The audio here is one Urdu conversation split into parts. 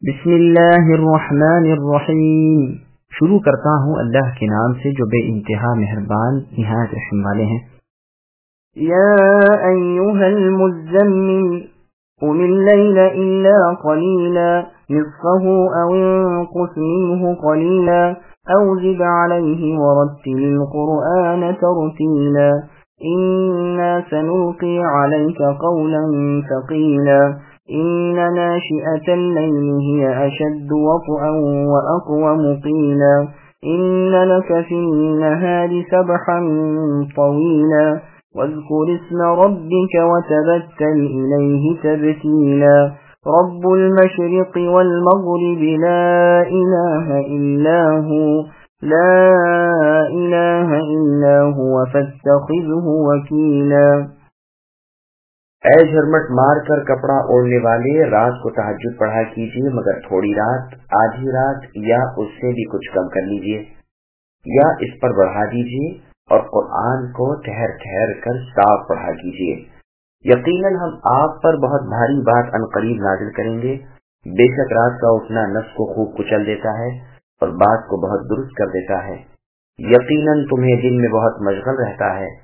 بسم اللہ الرحمن الرحیم۔ شروع کرتا ہوں اللہ کے نام سے جو بے انتہا مہربان نہایت رحم والے ہیں۔ یا ایھا المزمل قم اللیل الا قلیلا نصفه او انقص منه قلیلا او زد علیہ ورتل القرآن ترتیلا انا سنلقی علیک قولا ثقیلا إن ناشئة الليل هي أشد وطئا وأقوم قيلا إن لك في النهار سبحا طويلا واذكر اسم ربك وتبتل إليه تبتيلا رب المشرق والمغرب لا إله إلا هو فاتخذه وكيلا۔ اے جھرمٹ مار کر کپڑا اوڑھنے والے، رات کو تہجد پڑھا کیجیے مگر تھوڑی رات، آدھی رات یا اس سے بھی کچھ کم کر لیجیے یا اس پر بڑھا دیجیے، اور قرآن کو ٹھہر ٹھہر کر صاف پڑھا کیجیے۔ یقیناً ہم آپ پر بہت بھاری بات عنقریب نازل کریں گے۔ بے شک رات کا اٹھنا نفس کو خوب کچل دیتا ہے اور بات کو بہت درست کر دیتا ہے۔ یقیناً تمہیں دن میں بہت مشغل رہتا ہے۔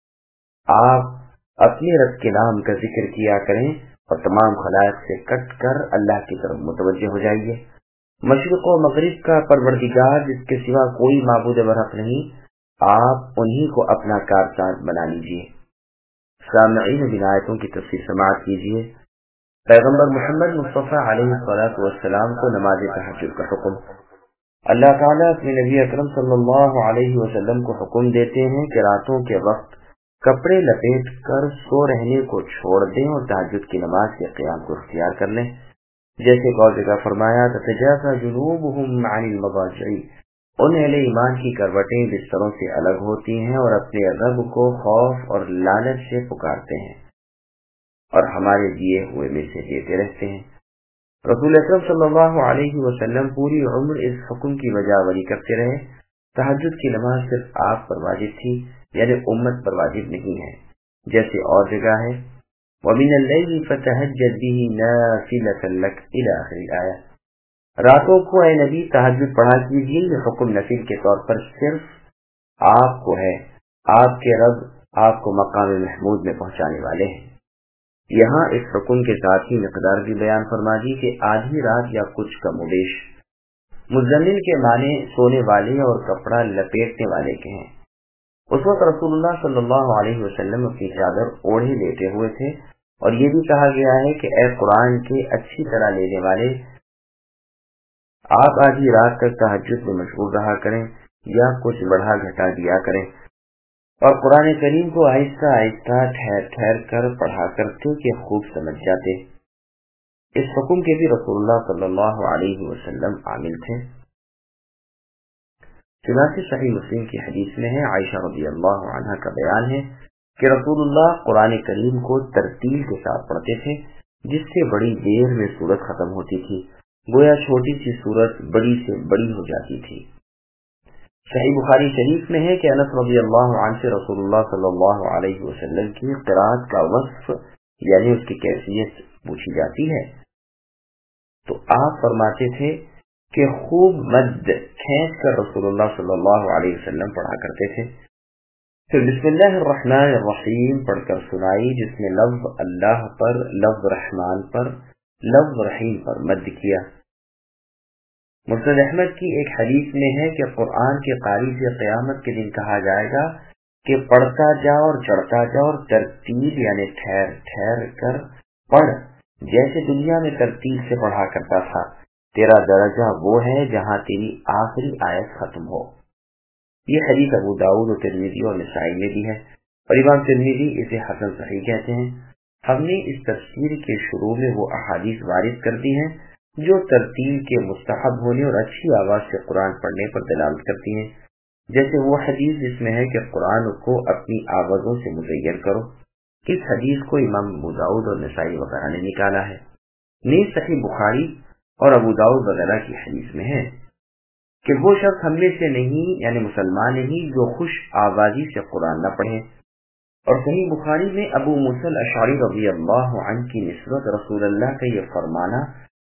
آپ اپنے رب کے نام کا ذکر کیا کریں اور تمام خلائق سے کٹ کر اللہ کی طرف متوجہ ہو جائیے۔ مشرق و مغرب کا پروردگار جس کے سوا کوئی معبود برحق نہیں، آپ انہی کو اپنا کارساز بنا لیجیے۔ سامعین بن آیتوں کی تفسیر سماعت کیجیے۔ پیغمبر محمد مصطفیٰ علیہ الصلوۃ والسلام کو نماز تہجد کا حکم۔ اللہ تعالیٰ اپنے نبی اکرم صلی اللہ علیہ وسلم کو حکم دیتے ہیں کہ راتوں کے وقت کپڑے لپیٹ کر سو رہنے کو چھوڑ دیں اور تہجد کی نماز کے قیام کو اختیار کر لیں، جیسے ایک اور جگہ فرمایا تتجافى جنوبهم عن المضاجع، ان اہل ایمان کی کروٹیں بستروں سے الگ ہوتی ہیں اور اپنے رب کو خوف اور لالچ سے پکارتے ہیں اور ہمارے دیے ہوئے میں سے دیتے رہتے ہیں۔ رسول اکرم صلی اللہ علیہ وسلم پوری عمر اس حکم کی بجاوری کرتے رہے۔ تہجد کی نماز صرف آپ پر واجب تھی، یعنی امت پر واجب نہیں ہے، جیسے اور جگہ ہے وَمِنَ اللَّيْلِ فَتَهَجَّدْ بِهِ نَافِلَةً لَكَ إِلَى آخِرِ الْآيَةِ۔ راتوں کو اے نبی تہجد پڑھا کیجیے، یہ حکم نفل کے طور پر صرف آپ کو ہے، آپ کے رب آپ کو مقام محمود میں پہنچانے والے ہیں۔ یہاں اس حکم کے ساتھ ہی مقدار بھی بیان فرما دی کہ آدھی رات یا کچھ کم و بیش۔ مزمل کے معنی سونے والے اور کپڑا لپیٹنے والے کے ہیں۔ اس وقت رسول اللہ صلی اللہ علیہ وسلم اپنی چادر اوڑھے لیٹے ہوئے تھے، اور یہ بھی کہا گیا ہے کہ اے قرآن کے اچھی طرح لینے والے، آپ آدھی رات تک تہجد میں مشغول رہا کریں یا کچھ بڑھا گھٹا دیا کریں، اور قرآن کریم کو آہستہ آہستہ ٹھہر ٹھہر کر پڑھا کرتے کہ خوب سمجھ جاتے۔ اس حکم کے بھی رسول اللہ صلی اللہ علیہ وسلم عامل تھے۔ چنانچہ صحیح مسلم کی حدیث میں ہے، عائشہ رضی اللہ عنہا کا بیان ہے کہ رسول اللہ قرآن کریم کو ترتیل کے ساتھ پڑھتے تھے، جس سے بڑی دیر میں سورت ختم ہوتی تھی، گویا چھوٹی سی سورت بڑی سے بڑی ہو جاتی تھی۔ صحیح بخاری شریف میں ہے کہ انس رضی اللہ عنہ سے رسول اللہ صلی اللہ علیہ وسلم کی قرات کا وصف یعنی اس کی کیفیت پوچھی جاتی ہے تو آپ فرماتے تھے کہ خوب مد کھینچ کر رسول اللہ صلی اللہ علیہ وسلم پڑھا کرتے تھے، پھر بسم اللہ الرحمن الرحیم پڑھ کر سنائی، جس میں لفظ اللہ پر، لفظ رحمان پر، لفظ رحیم پر مد کیا۔ مسند احمد کی ایک حدیث میں ہے کہ قرآن کے قاری سے قیامت کے دن کہا جائے گا کہ پڑھتا جا اور چڑھتا جا اور ترتیب یعنی ٹھہر ٹھہر کر پڑھ، جیسے دنیا میں ترتیب سے پڑھا کرتا تھا، تیرا درجہ وہ ہے جہاں تیری آخری آیت ختم ہو۔ یہ حدیث ابو داؤد و ترمذی اور نسائی میں بھی ہے، اور امام ترمذی اسے حسن صحیح کہتے ہیں۔ ہم نے اس تفسیر کے شروع میں وہ احادیث وارد کر دی ہیں جو ترتیل کے مستحب ہونے اور اچھی آواز سے قرآن پڑھنے پر دلالت کرتی ہیں، جیسے وہ حدیث جس میں ہے کہ قرآن کو اپنی آوازوں سے مزین کرو۔ اس حدیث کو امام ابو داؤد اور نسائی وغیرہ نے نکالا ہے۔ نیز صحیح بخاری اور ابو داؤد وغیرہ کی حدیث میں ہے کہ وہ شخص ہم میں سے نہیں یعنی مسلمان نہیں جو خوش آوازی سے قرآن نہ پڑھے۔ اور صحیح بخاری میں ابو موسیٰ الاشعری رضی اللہ عنہ کی نسبت رسول اللہ کا یہ فرمانا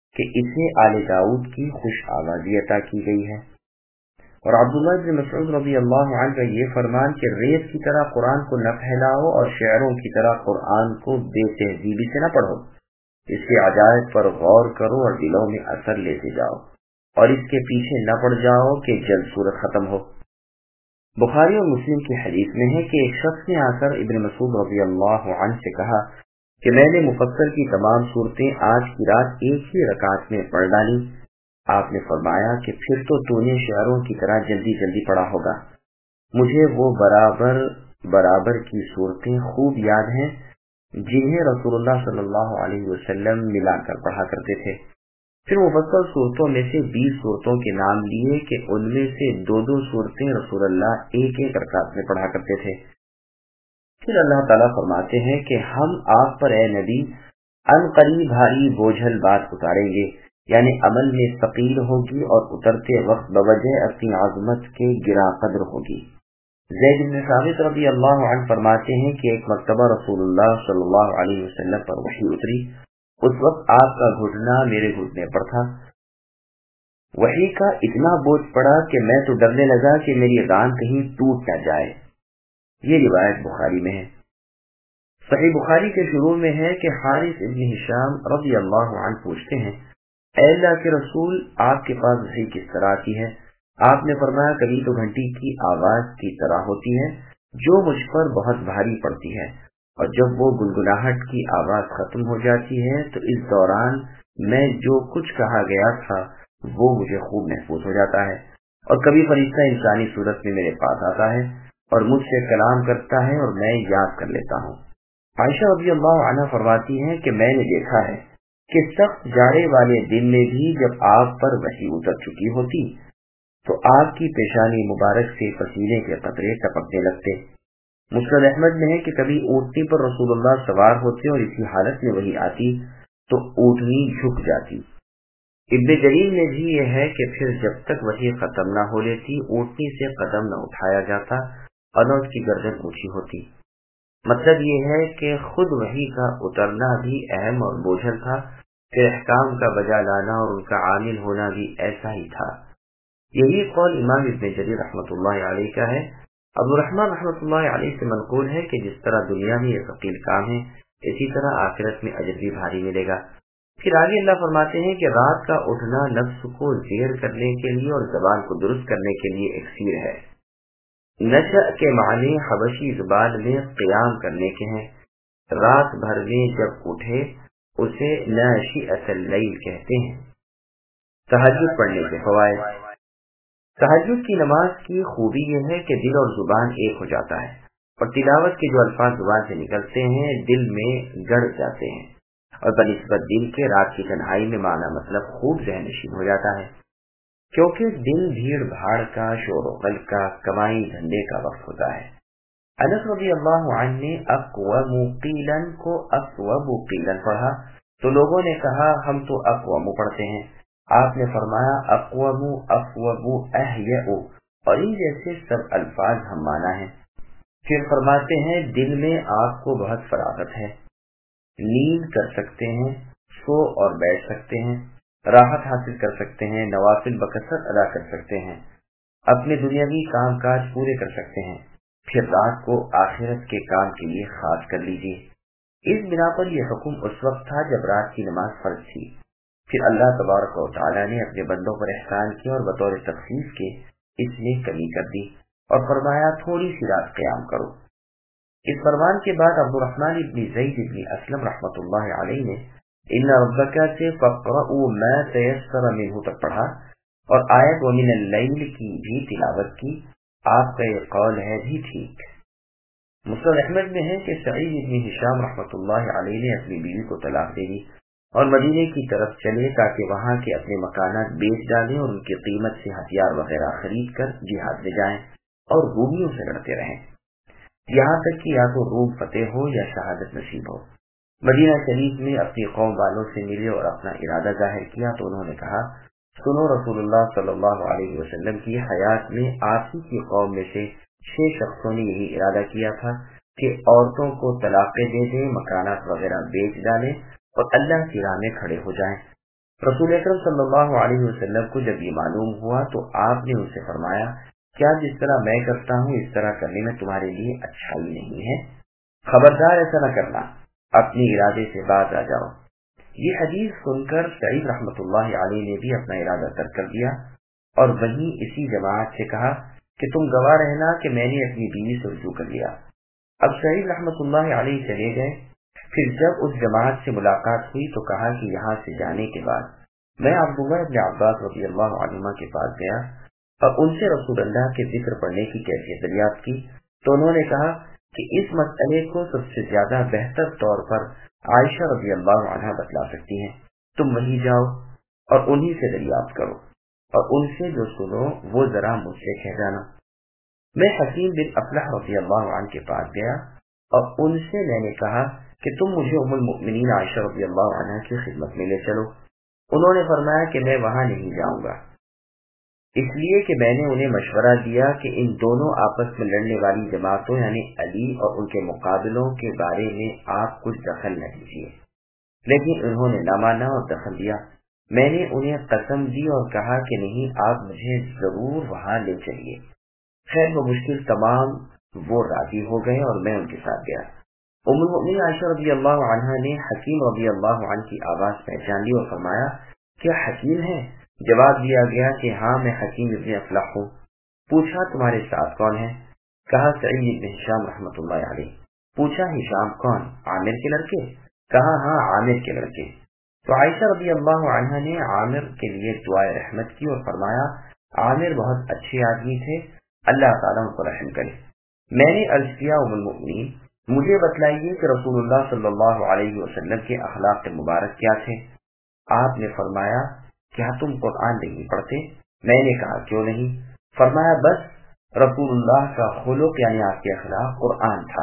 کہ اسے آل داؤد کی خوش آوازی عطا کی گئی ہے۔ اور عبداللہ بن مسعود رضی اللہ عنہ کا یہ فرمان کہ ریت کی طرح قرآن کو نہ پھیلاؤ اور شعروں کی طرح قرآن کو بے تہذیبی سے نہ پڑھو، اس کے عجائب پر غور کرو اور دلوں میں اثر لیتے جاؤ اور اس کے پیچھے نہ پڑ جاؤ کہ جلد صورت ختم ہو۔ بخاری اور مسلم کی حدیث میں ہے کہ ایک شخص نے آ کر ابن مسعود رضی اللہ عنہ سے کہا کہ میں نے مفصل کی تمام صورتیں آج کی رات ایک ہی رکعت میں پڑھ ڈالی۔ آپ نے فرمایا کہ پھر تو نے شعروں کی طرح جلدی جلدی پڑھا ہوگا۔ مجھے وہ برابر کی صورتیں خوب یاد ہیں جنہیں رسول اللہ صلی اللہ علیہ وسلم ملا کر پڑھا کرتے تھے۔ پھر مفصل صورتوں میں سے 20 صورتوں کے نام لیے کہ ان میں سے 2 صورتیں رسول اللہ ایک ایک رکعت میں پڑھا کرتے تھے۔ پھر اللہ تعالیٰ فرماتے ہیں کہ ہم آپ پر اے نبی عنقریب بھاری بوجھل بات اتاریں گے، یعنی عمل میں ثقیل ہوگی اور اترتے وقت بوجہ اپنی عظمت کے گرا قدر ہوگی۔ زید بن ثابت رضی اللہ عنہ فرماتے ہیں کہ ایک مرتبہ رسول اللہ صلی اللہ علیہ وسلم پر وحی اتری، اس وقت آپ کا گھٹنا میرے گھٹنے پر تھا۔ وحی کا اتنا بوجھ پڑا کہ میں تو ڈرنے لگا کہ میری ران کہیں ٹوٹ نہ جائے۔ یہ روایت بخاری میں ہے۔ صحیح بخاری کے شروع میں ہے کہ حارث ابن ہشام رضی اللہ عنہ پوچھتے ہیں، اے اللہ کے رسول، آپ کے پاس وحی کس طرح آتی ہے؟ آپ نے فرمایا کبھی تو گھنٹی کی آواز کی طرح ہوتی ہے جو مجھ پر بہت بھاری پڑتی ہے، اور جب وہ گنگناہٹ کی آواز ختم ہو جاتی ہے تو اس دوران میں جو کچھ کہا گیا تھا وہ مجھے خوب محفوظ ہو جاتا ہے، اور کبھی فرشتہ انسانی صورت میں میرے پاس آتا ہے اور مجھ سے کلام کرتا ہے اور میں یاد کر لیتا ہوں۔ عائشہ رضی اللہ عنہ فرماتی ہیں کہ میں نے دیکھا ہے کہ سخت جاڑے والے دن میں بھی جب آپ پر وحی اتر چکی ہوتی تو آپ کی پیشانی مبارک سے پسینے کے قطرے ٹپکنے لگتے۔ مسند احمد میں ہے کہ کبھی اونٹنی پر رسول اللہ سوار ہوتے اور اسی حالت میں وحی آتی تو اونٹنی جھک جاتی۔ ابن جریر میں بھی یہ ہے کہ پھر جب تک وحی ختم نہ ہو لیتی اونٹنی سے قدم نہ اٹھایا جاتا اور نہ اس کی گردن اونچی ہوتی۔ مطلب یہ ہے کہ خود وحی کا اترنا بھی اہم اور بوجھل تھا، کہ احکام کا بجا لانا اور ان کا عامل ہونا بھی ایسا ہی تھا۔ یہی قول امام ابن جریر رحمۃ اللہ علیہ کا ہے۔ عبد الرحمن رحمۃ اللہ علیہ سے منقول ہے کہ جس طرح دنیا میں یہ ثقیل کام ہے اسی طرح آخرت میں اجر بھی بھاری ملے گا۔ پھر آگے اللہ فرماتے ہیں کہ رات کا اٹھنا نفس کو زیر کرنے کے لیے اور زبان کو درست کرنے کے لیے ایک سیر ہے۔ نشأ کے معنی حبشی زبان میں قیام کرنے کے ہیں۔ رات بھر میں جب اٹھے اسے ناشئۃ اللیل کہتے ہیں۔ تہجد پڑھنے کے فوائد۔ تہجد کی نماز کی خوبی یہ ہے کہ دل اور زبان ایک ہو جاتا ہے، اور تلاوت کے جو الفاظ زبان سے نکلتے ہیں دل میں گڑ جاتے ہیں، اور بنسبت دل کے رات کی تنہائی میں معنی مطلب خوب ذہن نشین ہو جاتا ہے، کیونکہ دل بھیڑ بھاڑ کا، شور و غل کا، کمائی دھندے کا وقت ہوتا ہے۔ انس رضی اللہ عنہ نے اقوم قیلن کو اقوم قیلن پڑھا تو لوگوں نے کہا ہم تو اقوم پڑھتے ہیں۔ آپ نے فرمایا اقوم اقوم احیأ، اور ان جیسے سب الفاظ ہم مانا ہیں۔ پھر فرماتے ہیں دل میں آپ کو بہت فراغت ہے، نیند کر سکتے ہیں، سو اور بیٹھ سکتے ہیں، راحت حاصل کر سکتے ہیں، نوافل بکثرت ادا کر سکتے ہیں، اپنے دنیاوی کام کاج پورے کر سکتے ہیں، پھر رات کو آخرت کے کام کے لیے خاص کر لیجیے۔ اس بنا پر یہ حکم اس وقت تھا جب رات کی نماز فرض تھی۔ پھر اللہ تبارک و تعالیٰ نے اپنے بندوں پر احسان کیا اور بطور تخفیف کے اس میں کمی کر دی اور فرمایا تھوڑی سی رات قیام کرو۔ اس فرمان کے بعد عبد الرحمن ابن زید ابن اسلم رحمۃ اللہ علیہ نے ان ربک سے فقرؤوا ما تیسر منہ تک پڑھا اور آیت ومن اللیل کی بھی تلاوت کی۔ آپ کا یہ قول ہے بھی ٹھیک۔ مسند احمد میں ہے کہ سعید ابن ہشام رحمۃ اللہ علیہ نے اپنی بیوی کو طلاق دے دی اور مدینے کی طرف چلے تاکہ وہاں کے اپنے مکانات بیچ ڈالیں اور ان کی قیمت سے ہتھیار وغیرہ خرید کر جہاد میں جائیں اور رومیوں سے لڑتے رہیں، یہاں تک کہ یا تو روم فتح ہو یا شہادت نصیب ہو۔ مدینہ شریف میں اپنی قوم والوں سے ملے اور اپنا ارادہ ظاہر کیا تو انہوں نے کہا سنو، رسول اللہ صلی اللہ علیہ وسلم کی حیات میں آپ ہی کی قوم میں سے 6 شخصوں نے یہی ارادہ کیا تھا کہ عورتوں کو طلاقیں دے دیں، مکانات وغیرہ بیچ ڈالیں اور اللہ کی راہ میں کھڑے ہو جائیں۔ رسول اکرم صلی اللہ علیہ وسلم کو جب یہ معلوم ہوا تو آپ نے ان سے فرمایا کیا جس طرح میں کرتا ہوں اس طرح کرنے میں تمہارے لیے اچھائی نہیں ہے؟ خبردار ایسا نہ کرنا، اپنے ارادے سے باز آ جاؤ۔ یہ حدیث سن کر سعید رحمۃ اللہ علیہ نے بھی اپنا ارادہ ترک کر دیا اور وہیں اسی جماعت سے کہا کہ تم گواہ رہنا کہ میں نے اپنی بیوی سے رجوع کر لیا۔ اب سعید رحمۃ اللہ علیہ چلے گئے۔ پھر جب اس جماعت سے ملاقات ہوئی تو کہا کہ یہاں سے جانے کے بعد میں عبداللہ بن عباس رضی اللہ عنہما کے پاس گیا اور ان سے رسول اللہ کے ذکر پڑھنے کی کیفیت دریافت کی تو انہوں نے کہا کہ اس مسئلے کو سب سے زیادہ بہتر طور پر عائشہ رضی اللہ عنہا بتلا سکتی ہیں، تم وہیں جاؤ اور انہی سے دریافت کرو اور ان سے جو سنو وہ ذرا مجھ سے کہہ جانا۔ میں حکیم بن افلح رضی اللہ عنہ کے پاس گیا اور ان سے میں نے کہا کہ تم مجھے ام المؤمنین عائشہ رضی اللہ عنہا کی خدمت میں لے چلو۔ انہوں نے فرمایا کہ میں وہاں نہیں جاؤں گا، اس لیے کہ میں نے انہیں مشورہ دیا کہ ان دونوں آپس میں لڑنے والی جماعتوں یعنی علی اور ان کے مقابلوں کے بارے میں آپ کچھ دخل نہ دیجیے، لیکن انہوں نے نہ مانا اور دخل دیا۔ میں نے انہیں قسم دی اور کہا کہ نہیں، آپ مجھے ضرور وہاں لے چلیے۔ خیر بمشکل تمام وہ راضی ہو گئے اور میں ان کے ساتھ گیا۔ ام المؤمنین عائشہ رضی اللہ عنہا نے حکیم رضی اللہ عنہ کی آواز پہچان لی اور فرمایا کیا حکیم ہے؟ جواب دیا گیا کہ ہاں میں حکیم ابن افلح ہوں۔ پوچھا تمہارے ساتھ کون ہے؟ کہا سعید بن ہشام رحمۃ اللہ علیہ۔ پوچھا ہشام کون؟ عامر کے لڑکے؟ کہا ہاں عامر کے لڑکے۔ تو عائشہ رضی اللہ عنہا نے عامر کے لیے دعائے رحمت کی اور فرمایا عامر بہت اچھے آدمی تھے، اللہ تعالیٰ ان کو رحم کرے۔ میں نے عرض کیا ام المؤمنین مجھے بتلائیے کہ رسول اللہ صلی اللہ علیہ وسلم کے اخلاق مبارک کیا تھے؟ آپ نے فرمایا کیا تم قرآن نہیں پڑھتے؟ میں نے کہا کیوں نہیں؟ فرمایا بس رسول اللہ کا خلق یعنی آپ کے اخلاق قرآن تھا۔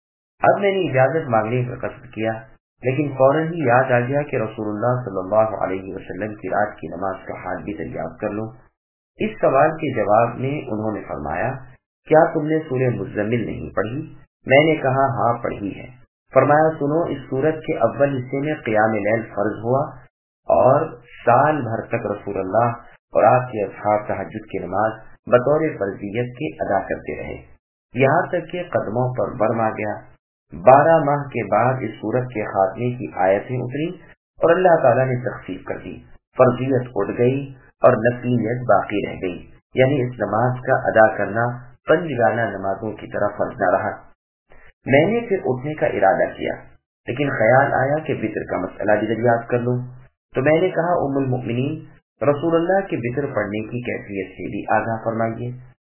اب میں نے اجازت مانگنے کا قصد کیا لیکن فوراً ہی یاد آ گیا کہ رسول اللہ صلی اللہ علیہ وسلم کی رات کی نماز کا حال بھی دریافت کر لوں۔ اس سوال کے جواب میں انہوں نے فرمایا کیا تم نے سورہ مزمل نہیں پڑھی؟ میں نے کہا ہاں پڑھی ہے۔ فرمایا سنو، اس سورت کے اول حصے میں قیام لیل فرض ہوا اور سال بھر تک رسول اللہ اور آپ کے اصحاب تہجد کی نماز بطور فرضیت کے ادا کرتے رہے یہاں تک کہ قدموں پر برم آ گیا۔ 12 ماہ کے بعد اس سورت کے خاتمے کی آیتیں اتری اور اللہ تعالیٰ نے تخفیف کر دی، فرضیت اٹھ گئی اور نفلیت باقی رہ گئی، یعنی اس نماز کا ادا کرنا پنجگانہ نمازوں کی طرح فرض نہ رہا۔ میں نے پھر اٹھنے کا ارادہ کیا لیکن خیال آیا کہ وطر کا مسئلہ بھی دریافت کر لوں، تو میں نے کہا ام المؤمنین رسول اللہ کے وطر پڑھنے کی کیفیت سے بھی آگاہ فرمائیے۔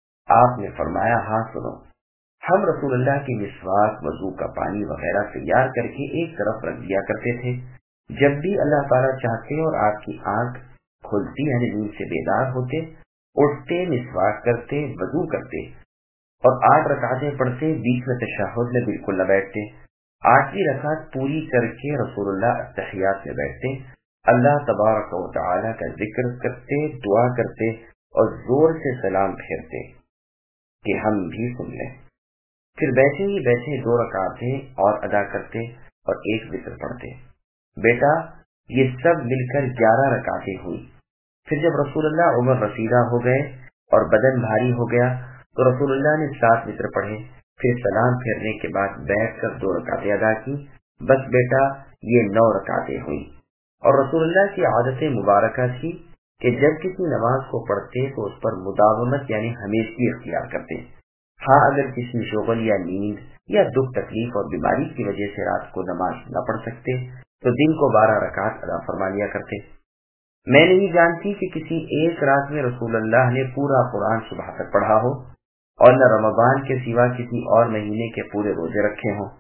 آپ نے فرمایا ہاں سنو، ہم رسول اللہ کی مسواک، وضو کا پانی وغیرہ تیار کر کے ایک طرف رکھ دیا کرتے تھے، جب بھی اللہ تعالیٰ چاہتے اور آپ کی آنکھ کھلتی یعنی نیند سے بیدار ہوتے، اٹھتے، مسواک کرتے، وضو کرتے اور 8 رکعتیں پڑھتے، بیچ میں تشہد میں بالکل نہ بیٹھتے۔ 8ویں رکعت پوری کر کے رسول اللہ التحیات میں بیٹھتے، اللہ تبارک و تعالی کا ذکر کرتے، دعا کرتے اور زور سے سلام پھیرتے کہ ہم بھی سن لیں۔ پھر بیٹھے ہی بیٹھے 2 رکعتیں اور ادا کرتے اور ایک وتر پڑھتے۔ بیٹا یہ سب مل کر 11 رکعتیں ہوئی۔ پھر جب رسول اللہ عمر رسیدہ ہو گئے اور بدن بھاری ہو گیا تو رسول اللہ نے 7 وتر پڑھے، پھر سلام پھیرنے کے بعد بیٹھ کر 2 رکعتیں ادا کی۔ بس بیٹا یہ 9 رکعتیں ہوئی۔ اور رسول اللہ کی عادت مبارکہ تھی کہ جب کسی نماز کو پڑھتے تو اس پر مداومت یعنی ہمیشگی اختیار کرتے۔ ہاں اگر کسی شغل یا نیند یا دکھ تکلیف اور بیماری کی وجہ سے رات کو نماز نہ پڑھ سکتے تو دن کو 12 رکعت ادا فرما لیا کرتے۔ میں نہیں جانتی کہ کسی ایک رات میں رسول اللہ نے پورا قرآن صبح تک پڑھا ہو اور نہ رمضان کے سوا کسی اور مہینے کے پورے روزے رکھے ہوں۔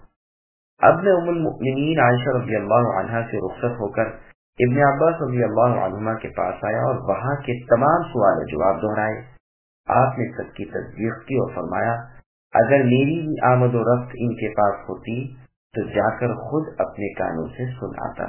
اب میں ام المؤمنین عائشہ رضی اللہ عنہا سے رخصت ہو کر ابن عباس رضی اللہ عنہما کے پاس آیا اور وہاں کے تمام سوال و جواب دہرائے۔ آپ نے سب کی تصدیق کی اور فرمایا اگر میری بھی آمد و رفت ان کے پاس ہوتی تو جا کر خود اپنے کانوں سے سن آتا۔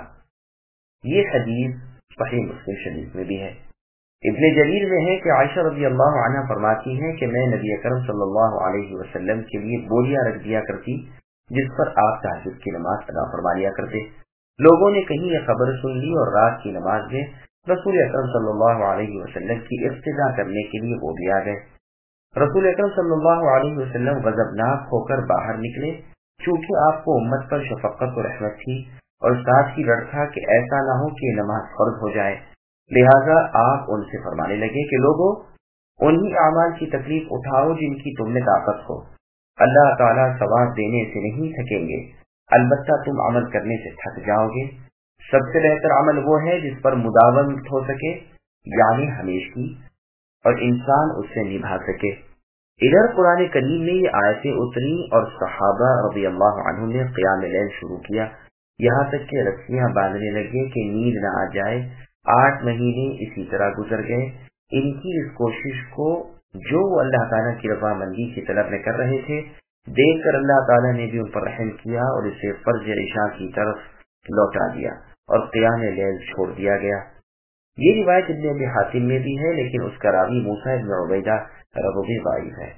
یہ حدیث صحیح مسلم شریف میں بھی ہے۔ ابن جریر میں ہے کہ عائشہ رضی اللہ عنہ فرماتی ہیں کہ میں نبی اکرم صلی اللہ علیہ وسلم کے لیے بوریاں رکھ دیا کرتی جس پر آپ تہجد کی نماز ادا فرما لیا کرتے۔ لوگوں نے کہیں یہ خبر سن لی اور رات کی نماز میں رسول اکرم صلی اللہ علیہ وسلم کی اقتدا کرنے کے لیے وہ بھی آ گئے۔ رسول اکرم صلی اللہ علیہ وسلم غضبناک ہو کر باہر نکلے، چونکہ آپ کو امت پر شفقت و رحمت تھی اور ساتھ ہی ڈر تھا کہ ایسا نہ ہو کہ نماز فرض ہو جائے، لہذا آپ ان سے فرمانے لگے کہ لوگوں، انہی اعمال کی تکلیف اٹھاؤ جن کی تم میں طاقت ہو، اللہ تعالیٰ ثواب دینے سے نہیں تھکیں گے، البتہ تم عمل کرنے سے تھک جاؤ گے۔ سب سے بہتر عمل وہ ہے جس پر مداومت ہو سکے، یعنی ہمیشگی، اور انسان اس سے نبھا سکے۔ ادھر قرآن کریم میں یہ آیتیں اتری اور صحابہ رضی اللہ عنہم نے قیام لیل شروع کیا، یہاں تک کہ رسیاں باندھنے لگے کہ نیند نہ آ جائے۔ 8 مہینے اسی طرح گزر گئے۔ ان کی اس کوشش کو جو وہ اللہ تعالیٰ کی رضامندی کی طلب میں کر رہے تھے، دیکھ کر اللہ تعالیٰ نے بھی ان پر رحم کیا اور اسے فرض عشاء کی طرف لوٹا دیا اور قیام لیل چھوڑ دیا گیا۔ یہ روایت ابن ابی حاتم میں بھی ہے، لیکن اس کا راوی موسیٰ ابن عبیدہ رضوی ضعیف ہے۔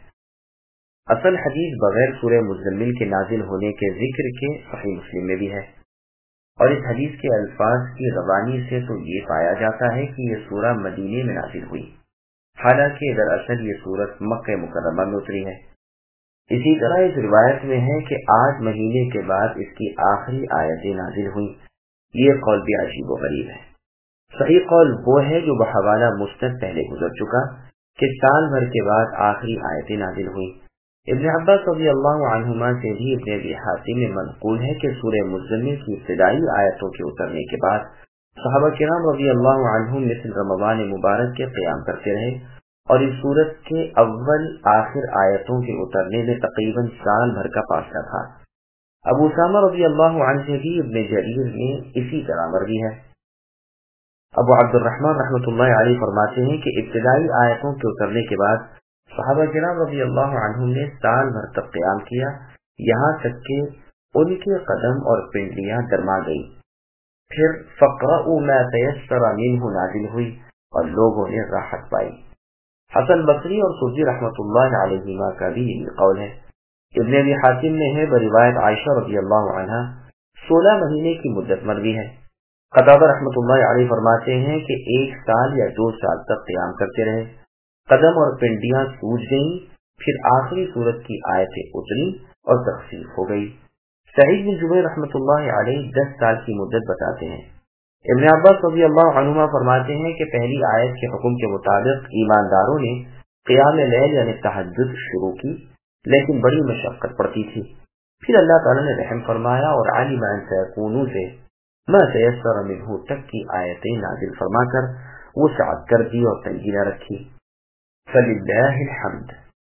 اصل حدیث بغیر سورہ مزمل کے نازل ہونے کے ذکر کے صحیح مسلم میں بھی ہے، اور اس حدیث کے الفاظ کی روانی سے تو یہ پایا جاتا ہے کہ یہ سورہ مدینے میں نازل ہوئی، حالانکہ دراصل یہ سورت مکہ مکرمہ میں اتری ہے۔ اسی طرح اس روایت میں ہے کہ 8 مہینے کے بعد اس کی آخری آیتیں نازل ہوئیں۔ یہ قول بھی عجیب و غریب ہے۔ صحیح قول وہ ہے جو بحوالہ مسند پہلے گزر چکا کہ سال بھر کے بعد آخری آیتیں نازل ہوئیں۔ ابن عباس رضی اللہ عنہما سے بھی ابن ابی حاتم میں منقول ہے کہ سورہ مزمل کی ابتدائی آیتوں کے اترنے کے بعد صحابہ کرام رضی اللہ عنہم مثل رمضان مبارک کے قیام کرتے رہے، اور اس سورت کے اول آخر آیتوں کے اترنے میں تقریباً سال بھر کا فاصلہ تھا۔ ابو اسامہ رضی اللہ عنہ سے بھی ابن جریر نے اسی طرح مروی ہے۔ ابو عبد الرحمن رحمۃ اللہ علیہ فرماتے ہیں کہ ابتدائی آیتوں کے اترنے کے بعد صحابہ کرام رضی اللہ عنہم نے سال بھر تک قیام کیا، یہاں تک کہ ان کے قدم اور پنڈلیاں درما گئی۔ پھر فَاقْرَؤُوا مَا تَيَسَّرَ مِنْهُ نازل ہوئی اور لوگوں نے راحت پائی۔ حسن بصری اور سوزی رحمۃ اللہ علیہما کا بھی یہ قول ہے۔ ابن ابی حاتم میں ہے بروایت عائشہ رضی اللہ عنہا 16 مہینے کی مدت مروی ہے۔ قتادہ رحمۃ اللہ علیہ فرماتے ہیں کہ 1 سال یا 2 سال تک قیام کرتے رہے، قدم اور پنڈیاں سوج گئیں، پھر آخری سورت کی آیتیں اتری اور تخفیف ہو گئی۔ سعید بن جبیر رحمۃ اللہ علیہ 10 سال کی مدت بتاتے ہیں۔ ابن عباس رضی اللہ عنہما فرماتے ہیں کہ پہلی آیت کے حکم کے مطابق ایمانداروں نے قیام لیل یعنی تہجد شروع کی، لیکن بڑی مشقت پڑتی تھی۔ پھر اللہ تعالیٰ نے رحم فرمایا اور علم ان سیکونوا سے ما تیسر منہ تک کی آیتیں نازل فرما کر وسعت کر دی اور تنگی نہ رکھی۔ فللہ الحمد۔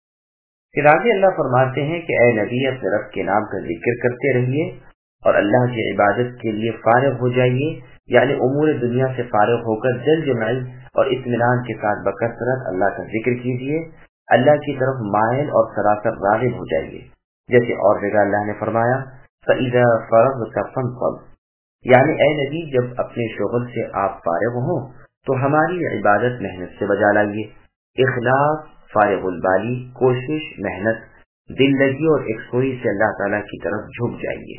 پھر آگے اللہ فرماتے ہیں کہ اے نبی اپنے رب کے نام کا ذکر کرتے رہیے اور اللہ کی عبادت کے لیے فارغ ہو جائیے، یعنی امور دنیا سے فارغ ہو کر دل جمعی اور اطمینان کے ساتھ بکثرت اللہ کا ذکر کیجیے، اللہ کی طرف مائل اور سراسر راغب ہو جائیے، جیسے اور جگہ اللہ نے فرمایا فَإِذَا فَرَغْتَ فَانصَبْ، یعنی اے نبی جب اپنے شغل سے آپ فارغ ہوں تو ہماری عبادت محنت سے بجا لائیے۔ اخلاص، فارغ البالی، کوشش، محنت، دل لگی اور یکسوئی سے اللہ تعالیٰ کی طرف جھک جائیے۔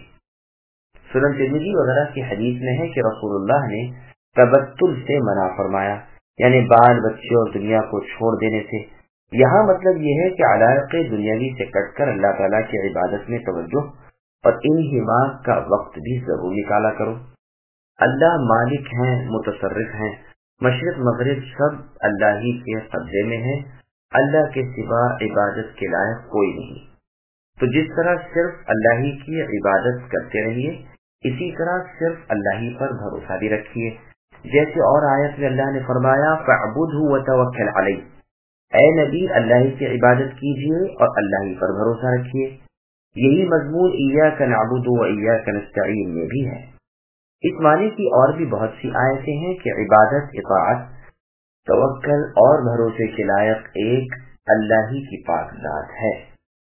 سنن ترمذی وغیرہ کی حدیث میں ہے کہ رسول اللہ نے تبتل سے منع فرمایا، یعنی بال بچے اور دنیا کو چھوڑ دینے سے۔ یہاں مطلب یہ ہے کہ علائق دنیاوی سے کٹ کر اللہ تعالیٰ کی عبادت میں توجہ اور انہماک کا وقت بھی ضرور نکالا کرو۔ اللہ مالک ہیں، متصرف ہیں، مشرق مغرب سب اللہ ہی کے قبضے میں ہیں، اللہ کے سوا عبادت کے لائق کوئی نہیں۔ تو جس طرح صرف اللہ ہی کی عبادت کرتے رہیے، اسی طرح صرف اللہ ہی پر بھروسہ بھی رکھیے، جیسے اور آیت میں اللہ نے فرمایا فَاعْبُدْهُ وَتَوَكَّلْ عَلَيْهِ، اے نبی اللہ ہی کی عبادت کیجیے اور اللہ ہی پر بھروسہ رکھیے۔ یہی مضمون ایاک نعبد و ایاک نستعین میں بھی ہے۔ اس معنی کی اور بھی بہت سی آیتیں ہیں کہ عبادت، اطاعت، توکل اور بھروسے کے لائق ایک اللہ ہی کی پاک ذات ہے۔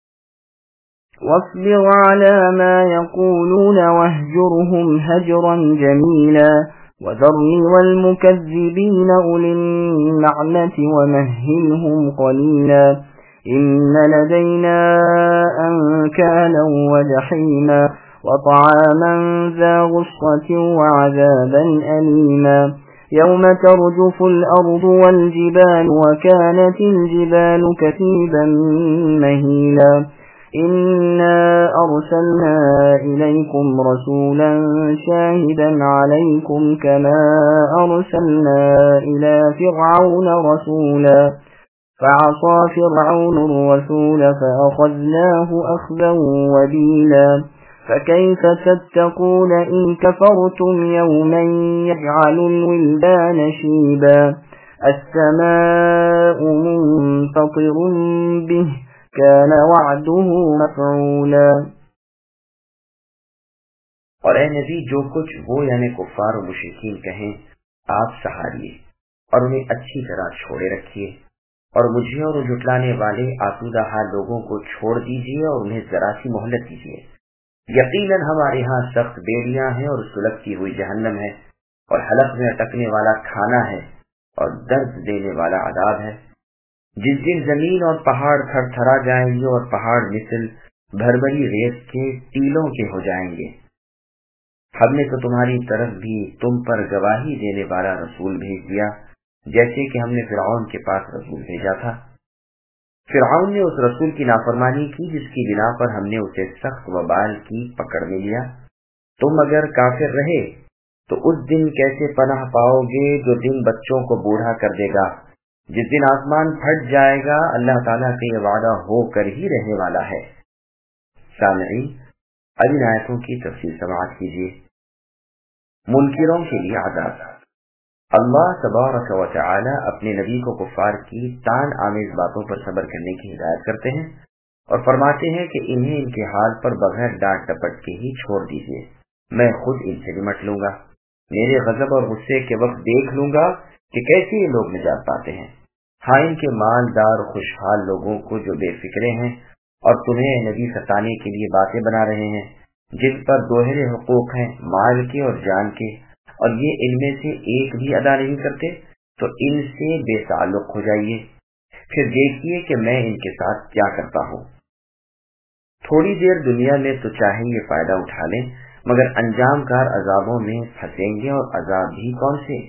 واصبر على ما يقولون واهجرهم هجرا جميلا وذرني والمكذبين أولي النعمة ومهلهم قليلا إن لدينا أنكالا وجحيما وطعاما ذا غصة وعذابا أليما يوم ترجف الأرض والجبال وكانت الجبال كثيبا مهيلا إنا أرسلنا إليكم رسولا شاهدا عليكم كما أرسلنا إلى فرعون رسولا فعصى فرعون الرسول فأخذناه أخذا وبيلا فكيف تتقون إن كفرتم يوما يجعل الولدان شيبا السماء منفطر به كان وعده مفعولا۔ اور اے نبی جو کچھ وہ یعنی کفار و مشرکین کہیں آپ سہاریے اور انہیں اچھی طرح چھوڑے رکھیے، اور مجھے اور جھٹلانے والے آسودہ حال لوگوں کو چھوڑ دیجیے اور انہیں ذرا سی مہلت دیجیے۔ یقیناً ہمارے ہاں سخت بیڑیاں ہیں اور سلگتی ہوئی جہنم ہے، اور حلق میں اٹکنے والا کھانا ہے اور درد دینے والا عذاب ہے۔ جس دن زمین اور پہاڑ تھر تھرا جائیں گے اور پہاڑ مثل بھربری ریت کے ٹیلوں کے ہو جائیں گے۔ ہم نے تو تمہاری طرف بھی تم پر گواہی دینے والا رسول بھیج دیا، جیسے کہ ہم نے فرعون کے پاس رسول بھیجا تھا۔ فرعون نے اس رسول کی نافرمانی کی جس کی بنا پر ہم نے اسے سخت وبال کی پکڑ میں لیا۔ تم اگر کافر رہے تو اس دن کیسے پناہ پاؤ گے جو دن بچوں کو بوڑھا کر دے گا، جس دن آسمان پھٹ جائے گا۔ اللہ تعالیٰ کا یہ وعدہ ہو کر ہی رہنے والا ہے۔ سامعین، اب ان آیتوں کی تفصیل سماعت کیجیے۔ منکروں کے لیے عذاب۔ اللہ تبارک و تعالی اپنے نبی کو کفار کی تان آمیز باتوں پر صبر کرنے کی ہدایت کرتے ہیں اور فرماتے ہیں کہ انہیں ان کے حال پر بغیر ڈانٹ ڈپٹ کے ہی چھوڑ دیجیے، میں خود ان سے نمٹ لوں گا، میرے غضب اور غصے کے وقت دیکھ لوں گا کہ کیسے یہ لوگ نجات پاتے ہیں۔ ہاں، ان کے مالدار خوشحال لوگوں کو جو بے فکرے ہیں اور تمہیں نبی ستانے کے لیے باتیں بنا رہے ہیں، جن پر دوہرے حقوق ہیں، مال کے اور جان کے، اور یہ ان میں سے ایک بھی ادا نہیں کرتے، تو ان سے بے تعلق ہو جائیے، پھر دیکھیے کہ میں ان کے ساتھ کیا کرتا ہوں۔ تھوڑی دیر دنیا میں تو چاہے یہ فائدہ اٹھا لیں، مگر انجام کار عذابوں میں پھنسیں گے، اور عذاب بھی کون سے؟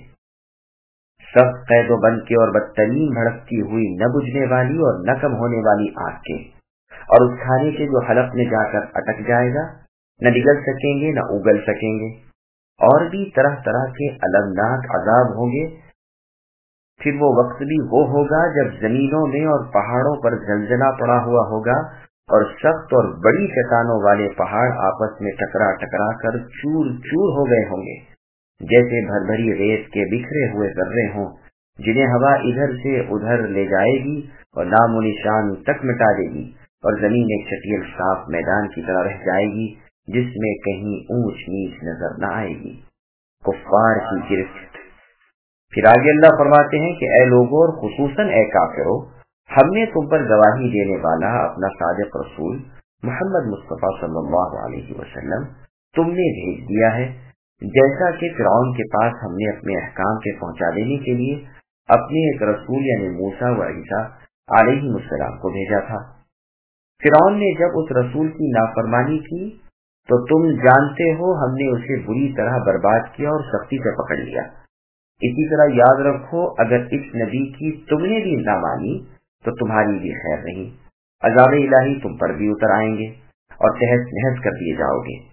سب قید و بند کے اور بدترین بھڑکتی ہوئی نہ بجھنے والی اور نہ کم ہونے والی آگ کے، اور اس کھانے کے جو حلق میں جا کر اٹک جائے گا، نہ نگل سکیں گے نہ اگل سکیں گے، اور بھی طرح طرح کے المناک عذاب ہوں گے۔ پھر وہ وقت بھی وہ ہوگا جب زمینوں میں اور پہاڑوں پر زلزلہ پڑا ہوا ہوگا، اور سخت اور بڑی چٹانوں والے پہاڑ آپس میں ٹکرا ٹکرا کر چور چور ہو گئے ہوں گے، جیسے بھربھری ریت کے بکھرے ہوئے ذرے ہوں جنہیں ہوا ادھر سے ادھر لے جائے گی اور نام و نشان تک مٹا دے گی، اور زمین ایک چٹیل صاف میدان کی طرح رہ جائے گی جس میں کہیں اونچ نیچ نظر نہ آئے گی۔ کفار کی گرفت۔ پھر آگے اللہ فرماتے ہیں کہ اے لوگوں، اور خصوصاً اے کافروں، ہم نے تم پر گواہی دینے والا اپنا صادق رسول محمد مصطفیٰ صلی اللہ علیہ وسلم تم نے بھیج دیا ہے، جیسا کہ فرعون کے پاس ہم نے اپنے احکام کے پہنچا دینے کے لیے اپنے ایک رسول یعنی موسیٰ و عیسیٰ علیہ السلام کو بھیجا تھا۔ فرعون نے جب اس رسول کی نافرمانی کی تو تم جانتے ہو ہم نے اسے بری طرح برباد کیا اور سختی سے پکڑ لیا۔ اسی طرح یاد رکھو اگر اس نبی کی تم نے بھی نہ مانی تو تمہاری بھی خیر نہیں، عذاب الہی تم پر بھی اتر آئیں گے اور تہس نہس کر دیے جاؤ گے۔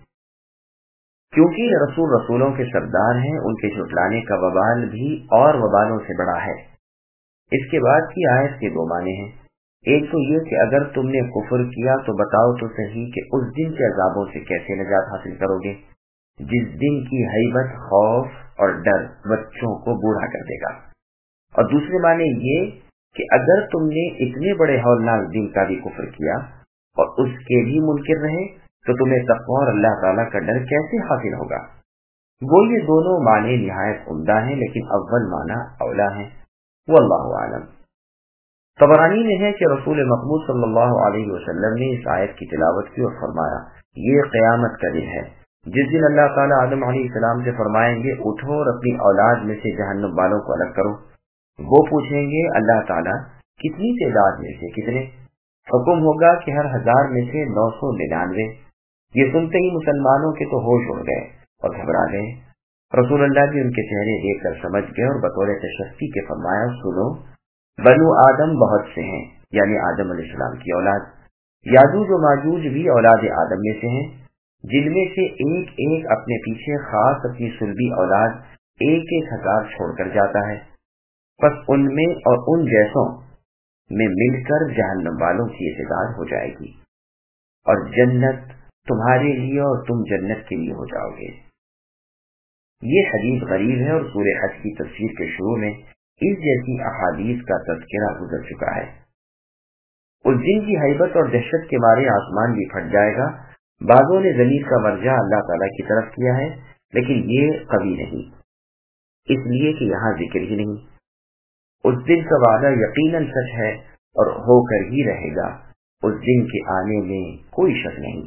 کیونکہ رسول رسولوں کے سردار ہیں، ان کے جھٹلانے کا وبال بھی اور وبالوں سے بڑا ہے۔ اس کے بعد کی آیت کے دو معنی ہیں، ایک تو یہ کہ اگر تم نے کفر کیا تو بتاؤ تو صحیح کہ اس دن کے عذابوں سے کیسے نجات حاصل کرو گے جس دن کی ہیبت، خوف اور ڈر بچوں کو بوڑھا کر دے گا، اور دوسرے معنی یہ کہ اگر تم نے اتنے بڑے ہولناک دن کا بھی کفر کیا اور اس کے بھی منکر رہے تو تمہیں تقویٰ اور اللہ تعالیٰ کا ڈر کیسے حاصل ہوگا؟ وہ یہ دونوں معنی نہایت عمدہ ہیں، لیکن اول معنی اولا ہے، واللہ اعلم۔ طبرانی میں ہے کہ رسول مقبول صلی اللہ علیہ وسلم نے اس آیت کی تلاوت کی اور فرمایا یہ قیامت کا دن ہے جس دن اللہ تعالیٰ آدم علیہ السلام سے فرمائیں گے اٹھو اور اپنی اولاد میں سے جہنم والوں کو الگ کرو۔ وہ پوچھیں گے اللہ تعالیٰ کتنی تعداد میں سے کتنے؟ حکم ہوگا کہ ہر 1000 میں سے 999۔ یہ سنتے ہی مسلمانوں کے تو ہوش اڑ گئے اور گھبرا گئے۔ رسول اللہ بھی ان کے چہرے دیکھ کر سمجھ گئے اور بطور تشفی کے فرمایا، سنو، بنو آدم بہت سے ہیں، یعنی آدم علیہ السلام کی اولاد، یاجوج و ماجوج بھی اولاد آدم میں سے ہیں، جن میں سے ایک ایک اپنے پیچھے خاص اپنی سلبی اولاد 1,000 چھوڑ کر جاتا ہے، پس ان میں اور ان جیسوں میں مل کر جہنم والوں کی ابتدا ہو جائے گی، اور جنت تمہارے لیے اور تم جنت کے لیے ہو جاؤ گے۔ یہ حدیث غریب ہے اور سورہ حج کی تفسیر کے شروع میں اس جیسی احادیث کا تذکرہ گزر چکا ہے۔ اس دن کی ہیبت اور دہشت کے مارے آسمان بھی پھٹ جائے گا۔ بعضوں نے ضمیر کا مرجع اللہ تعالیٰ کی طرف کیا ہے، لیکن یہ قوی نہیں، اس لیے کہ یہاں ذکر ہی نہیں۔ اس دن کا وعدہ یقیناً سچ ہے اور ہو کر ہی رہے گا، اس دن کے آنے میں کوئی شک نہیں۔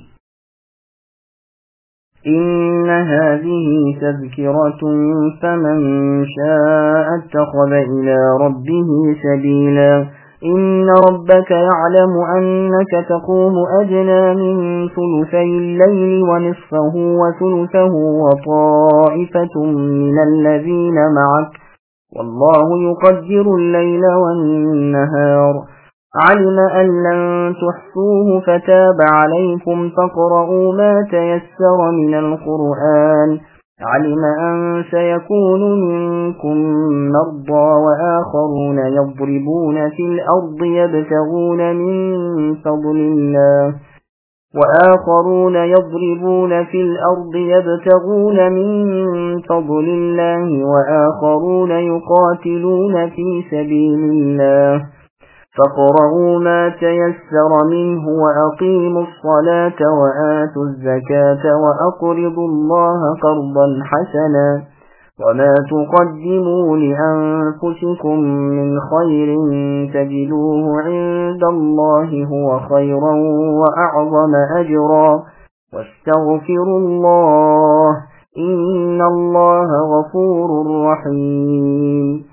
إن هذه تذكرة فمن شاء اتخذ إلى ربه سبيلا إن ربك يعلم أنك تقوم أدنى من ثلثي الليل ونصفه وثلثه وطائفة من الذين معك والله يقدر الليل والنهار علم أن لن تحصوه فتاب عليكم فاقرؤوا ما تيسر من القرآن علم أن سيكون منكم مرضى وآخرون يضربون في الأرض يبتغون من فضل الله وآخرون يقاتلون في سبيل الله فاقرؤوا ما تيسر منه وأقيموا الصلاة وآتوا الزكاة وأقرضوا الله قرضا حسنا وما تقدموا لأنفسكم من خير تجدوه عند الله هو خيرا وأعظم أجرا واستغفروا الله إن الله غفور رحيم۔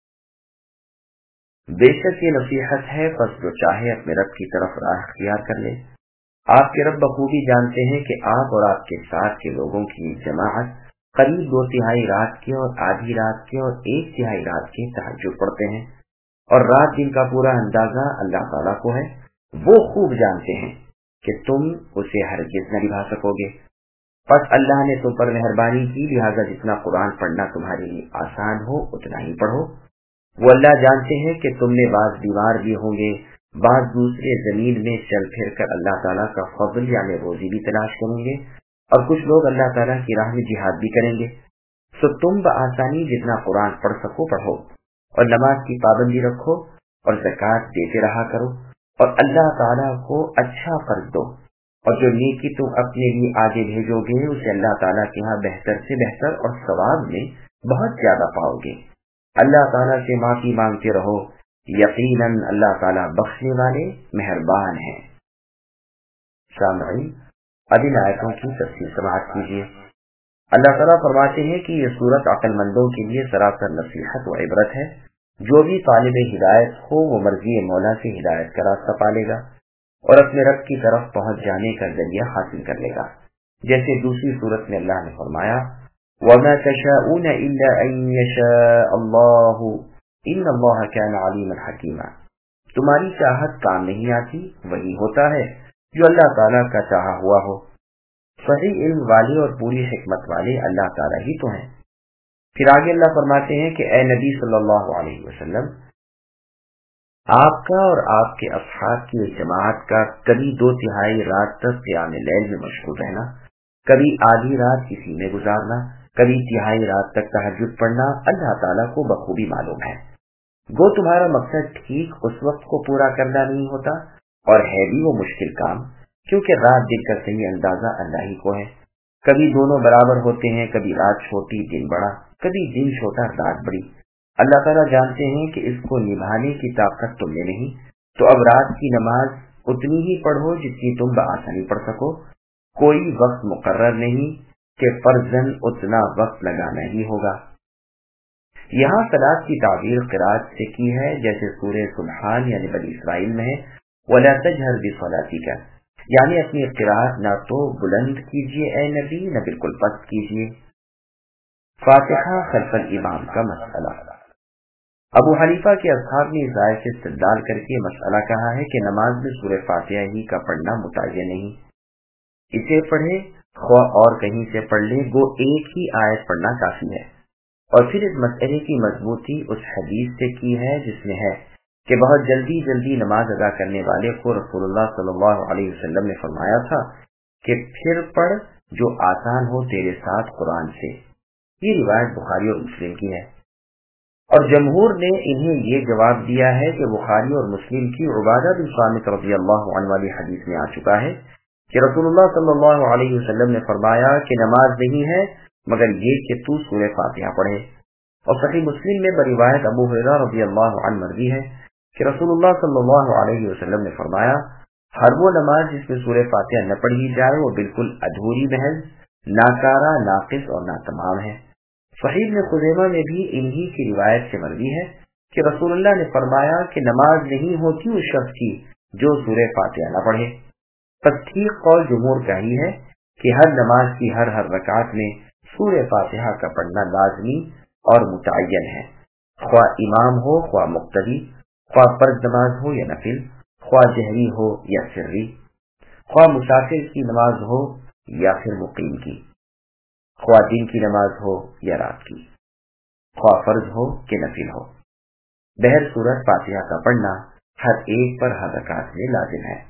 بے شک یہ نصیحت ہے، پس جو چاہے اپنے رب کی طرف راہ اختیار کر لے۔ آپ کے رب بخوبی جانتے ہیں کہ آپ اور آپ کے ساتھ کے لوگوں کی جماعت قریب 2/3 رات کے اور آدھی رات کے اور 1/3 رات کے تہجد پڑھتے ہیں، اور رات دن کا پورا اندازہ اللہ تعالیٰ کو ہے۔ وہ خوب جانتے ہیں کہ تم اسے ہرگز نہ نبھا سکو گے، پس اللہ نے تم پر مہربانی کی، لہذا جتنا قرآن پڑھنا تمہارے لیے آسان ہو اتنا ہی پڑھو۔ وہ اللہ جانتے ہیں کہ تم میں بعض بیمار بھی ہوں گے، بعض دوسرے زمین میں چل پھر کر اللہ تعالیٰ کا فضل یعنی روزی بھی تلاش کریں گے، اور کچھ لوگ اللہ تعالیٰ کی راہ میں جہاد بھی کریں گے۔ سو تم بآسانی جتنا قرآن پڑھ سکو پڑھو، اور نماز کی پابندی رکھو، اور زکوٰۃ دیتے رہا کرو، اور اللہ تعالیٰ کو اچھا قرض دو، اور جو نیکی تم اپنے لیے آگے بھیجو گے اسے اللہ تعالیٰ کے ہاں بہتر سے بہتر اور ثواب میں بہت زیادہ پاؤ گے۔ اللہ تعالیٰ سے معافی مانگتے رہو، یقیناً اللہ تعالیٰ بخشنے والے مہربان ہیں۔ سامعین، اب ان آیتوں کی تفصیل سماعت کیجیے۔ اللہ تعالیٰ فرماتے ہیں کہ یہ سورت عقل مندوں کے لیے سراسر نصیحت و عبرت ہے۔ جو بھی طالب ہدایت ہو وہ مرضی مولا سے ہدایت کا راستہ پالے گا اور اپنے رب کی طرف پہنچ جانے کا ذریعہ حاصل کر لے گا، جیسے دوسری سورت میں اللہ نے فرمایا، وَمَا تَشَاءُونَ إِلَّا أَن يَشَاءَ اللَّهُ إِنَّ اللَّهَ كَانَ عَلِيمًا حَكِيمًا۔ تمہاری چاہت کام نہیں آتی، وہی ہوتا ہے جو اللہ تعالیٰ کا چاہا ہوا ہو۔ صحیح علم والے اور پوری حکمت والے اللہ تعالیٰ ہی تو ہیں۔ پھر آگے اللہ فرماتے ہیں کہ اے نبی صلی اللہ علیہ وسلم، آپ کا اور آپ کے اصحاب کی ایک جماعت کا کبھی 2/3 رات تک قیام لیل میں مشغول رہنا، کبھی آدھی رات کسی میں گزارنا، کبھی 1/3 رات تک تہجد پڑھنا اللہ تعالیٰ کو بخوبی معلوم ہے۔ گو تمہارا مقصد ٹھیک اس وقت کو پورا کرنا نہیں ہوتا، اور ہے بھی وہ مشکل کام، کیونکہ رات دن کا صحیح اندازہ اللہ ہی کو ہے۔ کبھی دونوں برابر ہوتے ہیں، کبھی رات چھوٹی دن بڑا، کبھی دن چھوٹا رات بڑی۔ اللہ تعالیٰ جانتے ہیں کہ اس کو نبھانے کی طاقت تم میں نہیں، تو اب رات کی نماز اتنی ہی پڑھو جتنی تم بآسانی پڑھ سکو۔ کوئی وقت مقرر نہیں کہ فرضاً اتنا وقت لگانا ہی ہوگا۔ یہاں صلاۃ کی تعبیر قرات سے کی ہے، جیسے سورہ سبحان یعنی بنی اسرائیل میں ہے، وَلَا تَجْهَرْ بِصَلَاتِكَ، یعنی اپنی قرات نہ تو بلند کیجیے اے نبی، نہ بالکل پست کیجیے۔ فاتحہ خلف الامام کا مسئلہ۔ ابو حنیفہ کے اصحاب نے اس آیت سے استدلال کر کے مسئلہ کہا ہے کہ نماز میں سورہ فاتحہ ہی کا پڑھنا متعین نہیں، اسے پڑھے خواہ اور کہیں سے پڑھ لے، گو ایک ہی آیت پڑھنا کافی ہے۔ اور پھر اس مسئلے کی مضبوطی اس حدیث سے کی ہے جس میں ہے کہ بہت جلدی جلدی نماز ادا کرنے والے کو رسول اللہ صلی اللہ علیہ وسلم نے فرمایا تھا کہ پھر پڑھ جو آسان ہو تیرے ساتھ قرآن سے۔ یہ روایت بخاری اور مسلم کی ہے، اور جمہور نے انہیں یہ جواب دیا ہے کہ بخاری اور مسلم کی عبادہ بن صامت رضی اللہ عنہ والی حدیث میں آ چکا ہے کہ رسول اللہ صلی اللہ علیہ وسلم نے فرمایا کہ نماز نہیں ہے مگر یہ کہ تو سورہ فاتحہ پڑھے۔ اور صحیح مسلم میں بروایت ابو ہریرہ رضی اللہ عنہ مروی ہے کہ رسول اللہ صلی اللہ علیہ وسلم نے فرمایا ہر وہ نماز جس میں سورہ فاتحہ نہ پڑھی جائے وہ بالکل ادھوری، محض، ناکارہ، ناقص اور ناتمام ہے۔ صحیح ابن خزیمہ میں بھی انہی کی روایت سے مروی ہے کہ رسول اللہ نے فرمایا کہ نماز نہیں ہوتی اس شخص کی جو سورہ فاتحہ نہ پڑھے۔ پس ٹھیک قول جمہور کا ہی ہے کہ ہر نماز کی ہر رکعت میں سورہ فاتحہ کا پڑھنا لازمی اور متعین ہے، خواہ امام ہو خواہ مقتدی، خواہ فرض نماز ہو یا نفل، خواہ جہری ہو یا سری، خواہ مسافر کی نماز ہو یا پھر مقیم کی، خواہ دن کی نماز ہو یا رات کی، خواہ فرض ہو کہ نفل ہو، بہر صورت فاتحہ کا پڑھنا ہر ایک پر ہر رکعت میں لازم ہے۔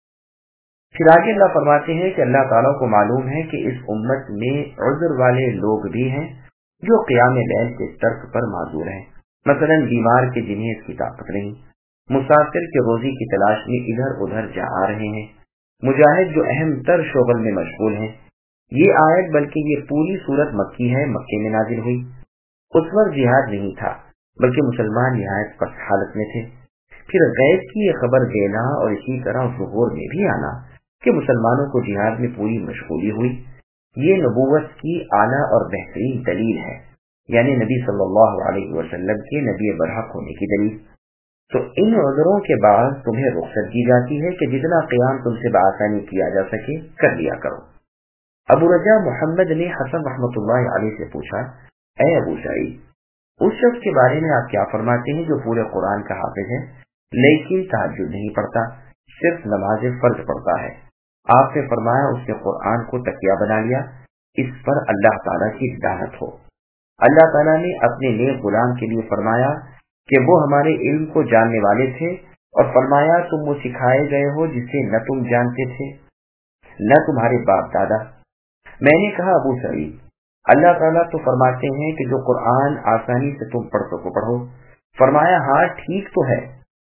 پھر آگے اللہ فرماتے ہیں کہ اللہ تعالیٰ کو معلوم ہے کہ اس امت میں عذر والے لوگ بھی ہیں جو قیام لیل کے ترک پر معذور ہیں، مثلا بیمار کے جنہیں اس کی طاقت نہیں، مسافر کے روزی کی تلاش میں ادھر ادھر جا آ رہے ہیں، مجاہد جو اہم تر شغل میں مشغول ہیں۔ یہ آیت بلکہ یہ پوری سورت مکی ہے، مکے میں نازل ہوئی۔ اس وقت جہاد نہیں تھا بلکہ مسلمان نہایت پست حالت میں تھے۔ پھر غیب کی یہ خبر دینا اور اسی طرح ظہور میں بھی آنا کہ مسلمانوں کو جہاد میں پوری مشغولی ہوئی، یہ نبوت کی اعلیٰ اور بہترین دلیل ہے، یعنی نبی صلی اللہ علیہ وسلم کے نبی برحق ہونے کی دلیل۔ تو ان عذروں کے بعد تمہیں رخصت دی جاتی ہے کہ جتنا قیام تم سے بآسانی کیا جا سکے کر لیا کرو۔ ابو رجا محمد نے حسن رحمۃ اللہ علیہ سے پوچھا، اے ابو سعید، اس شخص کے بارے میں آپ کیا فرماتے ہیں جو پورے قرآن کا حافظ ہے لیکن تہجد نہیں پڑھتا، صرف نماز فرض پڑھتا ہے؟ آپ نے فرمایا اس نے قرآن کو تکیہ بنا لیا، اس پر اللہ تعالیٰ کی لعنت ہو۔ اللہ تعالیٰ نے اپنے نیک غلام کے لیے فرمایا کہ وہ ہمارے علم کو جاننے والے تھے، اور فرمایا تم وہ سکھائے گئے ہو جسے نہ تم جانتے تھے نہ تمہارے باپ دادا۔ میں نے کہا ابو سعید، اللہ تعالیٰ تو فرماتے ہیں کہ جو قرآن آسانی سے تم پڑھ سکو پڑھو۔ فرمایا ہاں ٹھیک تو ہے،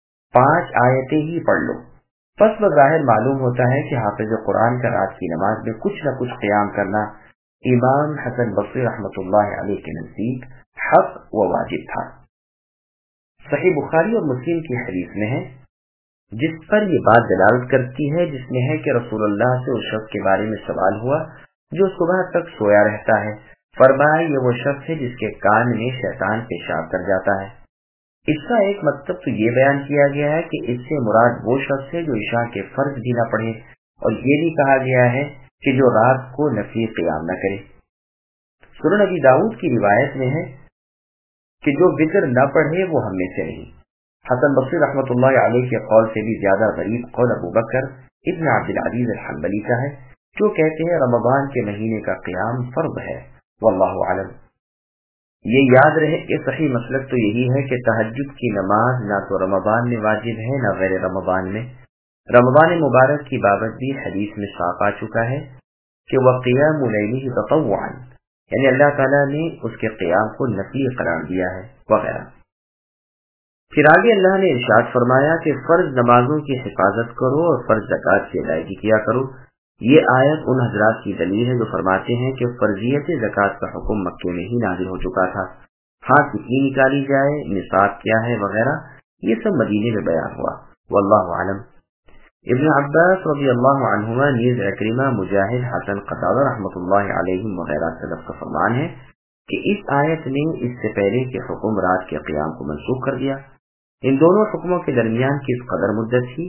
5 آیتیں ہی پڑھ لو۔ پس بظاہر معلوم ہوتا ہے کہ حافظ قرآن کا رات کی نماز میں کچھ نہ کچھ قیام کرنا امام حسن بصری رحمۃ اللہ علیہ کے نزدیک حق و واجب تھا۔ صحیح بخاری اور مسلم کی حدیث میں ہے جس پر یہ بات دلالت کرتی ہے، جس میں ہے کہ رسول اللہ سے اس شخص کے بارے میں سوال ہوا جو صبح تک سویا رہتا ہے، فرمایا یہ وہ شخص ہے جس کے کان میں شیطان پیشاب کر جاتا ہے۔ اس کا ایک مطلب تو یہ بیان کیا گیا ہے کہ اس سے مراد وہ شخص ہے جو عشاء کے فرض بھی نہ پڑھے، اور یہ بھی کہا گیا ہے کہ جو رات کو نفلی قیام نہ کرے۔ سنن ابی داؤد کی روایت میں ہے کہ جو وتر نہ پڑھے وہ ہم میں سے نہیں۔ حسن بصری رحمۃ اللہ علیہ کے قول سے بھی زیادہ غریب قول ابو بکر ابن عبد العزیز الحنبلی کا ہے، جو کہتے ہیں رمضان کے مہینے کا قیام فرض ہے، واللہ اعلم۔ یہ یاد رہے کہ صحیح مسلک تو یہی ہے کہ تہجد کی نماز نہ تو رمضان میں واجب ہے نہ غیر رمضان میں۔ رمضان مبارک کی بابت بھی حدیث میں صاف آ چکا ہے کہ وَقِيَامُ لَيْلِهِ تَطَوُّعًا، یعنی اللہ تعالیٰ نے اس کے قیام کو نفلی قرار دیا ہے وغیرہ۔ پھر آگے اللہ نے ارشاد فرمایا کہ فرض نمازوں کی حفاظت کرو اور فرض زکوٰۃ کی ادائیگی کیا کرو۔ یہ آیت ان حضرات کی دلیل ہے جو فرماتے ہیں کہ فرضیت زکوٰۃ کا حکم مکے میں ہی نازل ہو چکا تھا، ہاں کتنی نکالی جائے، نصاب کیا ہے وغیرہ یہ سب مدینے میں بیان ہوا، واللہ عالم۔ ابن عباس رضی اللہ عنہما، نیز اکرمہ، مجاہد، حسن، قتادہ رحمۃ اللہ علیہم وغیرہ سلف کا فرمان ہے کہ اس آیت نے اس سے پہلے کے حکم رات کے قیام کو منسوخ کر دیا۔ ان دونوں حکموں کے درمیان کس قدر مدت تھی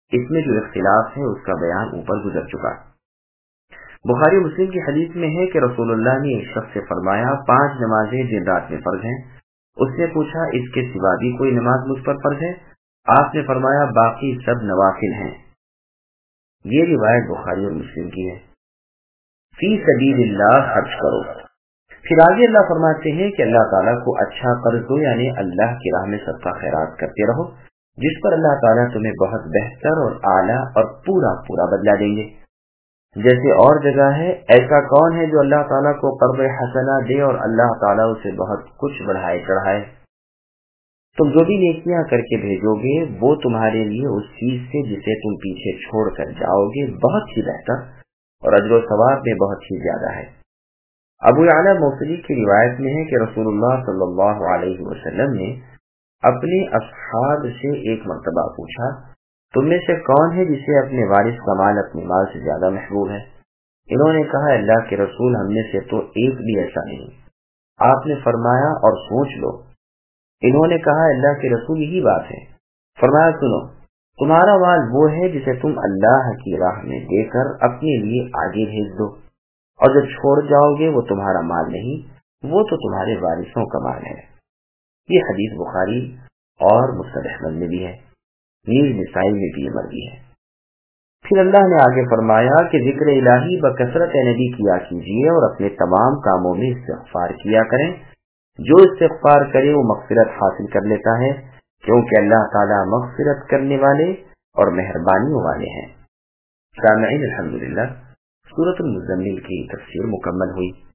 اس میں جو اختلاف ہے اس کا بیان اوپر گزر چکا۔ بخاری مسلم کی حدیث میں ہے کہ رسول اللہ نے ایک شخص سے فرمایا 5 نمازیں دن رات میں فرض ہیں۔ اس نے پوچھا اس کے سوا بھی کوئی نماز مجھ پر فرض ہے؟ آپ نے فرمایا باقی سب نوافل ہیں۔ یہ روایت بخاری اور مسلم کی ہے۔ فی سبیل اللہ خرچ کرو۔ پھر آگے اللہ فرماتے ہیں کہ اللہ تعالیٰ کو اچھا قرض دو، یعنی اللہ کی راہ میں صدقہ خیرات کرتے رہو، جس پر اللہ تعالیٰ تمہیں بہت بہتر اور اعلیٰ اور پورا پورا بدلہ دیں گے۔ جیسے اور جگہ ہے، ایسا کون ہے جو اللہ تعالیٰ کو قرض حسنہ دے اور اللہ تعالیٰ اسے بہت کچھ بڑھائے چڑھائے۔ تم جو بھی نیکیاں کر کے بھیجو گے وہ تمہارے لیے اس چیز سے جسے تم پیچھے چھوڑ کر جاؤ گے بہت ہی بہتر اور اجر و ثواب میں بہت ہی زیادہ ہے۔ ابو یعلا موصلی کی روایت میں ہے کہ رسول اللہ صلی اللہ علیہ وسلم نے اپنے اصحاب سے ایک مرتبہ پوچھا تم میں سے کون ہے جسے اپنے وارث کا مال اپنے مال سے زیادہ محبوب ہے؟ انہوں نے کہا اللہ کے رسول ہم میں سے تو ایک بھی ایسا نہیں۔ آپ نے فرمایا اور سوچ لو۔ انہوں نے کہا اللہ کے رسول یہی بات ہے۔ فرمایا سنو، تمہارا مال وہ ہے جسے تم اللہ کی راہ میں دے کر اپنے لیے آگے بھیج دو، اور جب چھوڑ جاؤ گے وہ تمہارا مال نہیں، وہ تو تمہارے وارثوں کا مال ہے۔ یہ حدیث بخاری اور مسند احمد میں بھی ہے، نیز نسائی میں بھی یہ مروی ہے۔ پھر اللہ نے آگے فرمایا کہ ذکر الہی بکثرت نبی کیا کیجیے اور اپنے تمام کاموں میں استغفار کیا کریں۔ جو استغفار کرے وہ مغفرت حاصل کر لیتا ہے، کیونکہ اللہ تعالیٰ مغفرت کرنے والے اور مہربانیوں والے ہیں۔ سامعین الحمدللہ، سورۃ المزمل کی تفسیر مکمل ہوئی۔